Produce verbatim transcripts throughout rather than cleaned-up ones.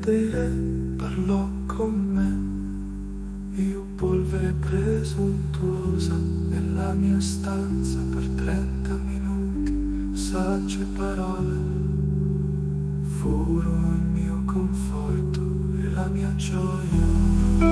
dei re parlò con me. Io, polvere presuntuosa, nella mia stanza per trenta minuti, sagge parole furono il mio conforto e la mia gioia.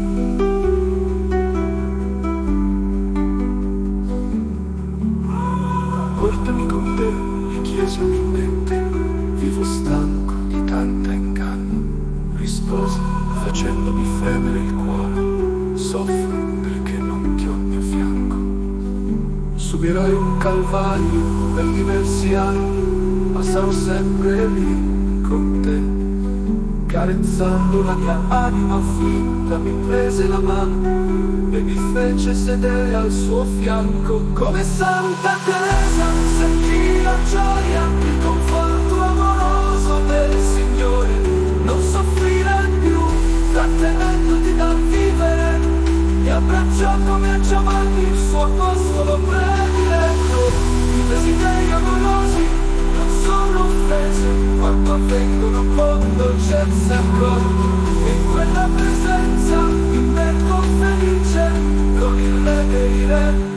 Portami con te, mi chiese umilmente, vivo stanco di tanta inganno. Rispose facendomi fremere il cuore, soffro perché non ti ho al mio fianco. Subirai un calvario per diversi anni, ma sarò sempre lì con te. Carezzando la mia anima finta mi prese la mano e mi fece sedere al suo fianco. Come Santa Teresa sentì la gioia, il conforto amoroso del Signore. Non soffrire più, trattenendoti dal vivere, mi abbracciò come a Giovanni il suo apostolo prediletto. I desideri amorosi non sono offese quando avvengono con dolcezza e accordo. In quella presenza immergo felice con il re dei re.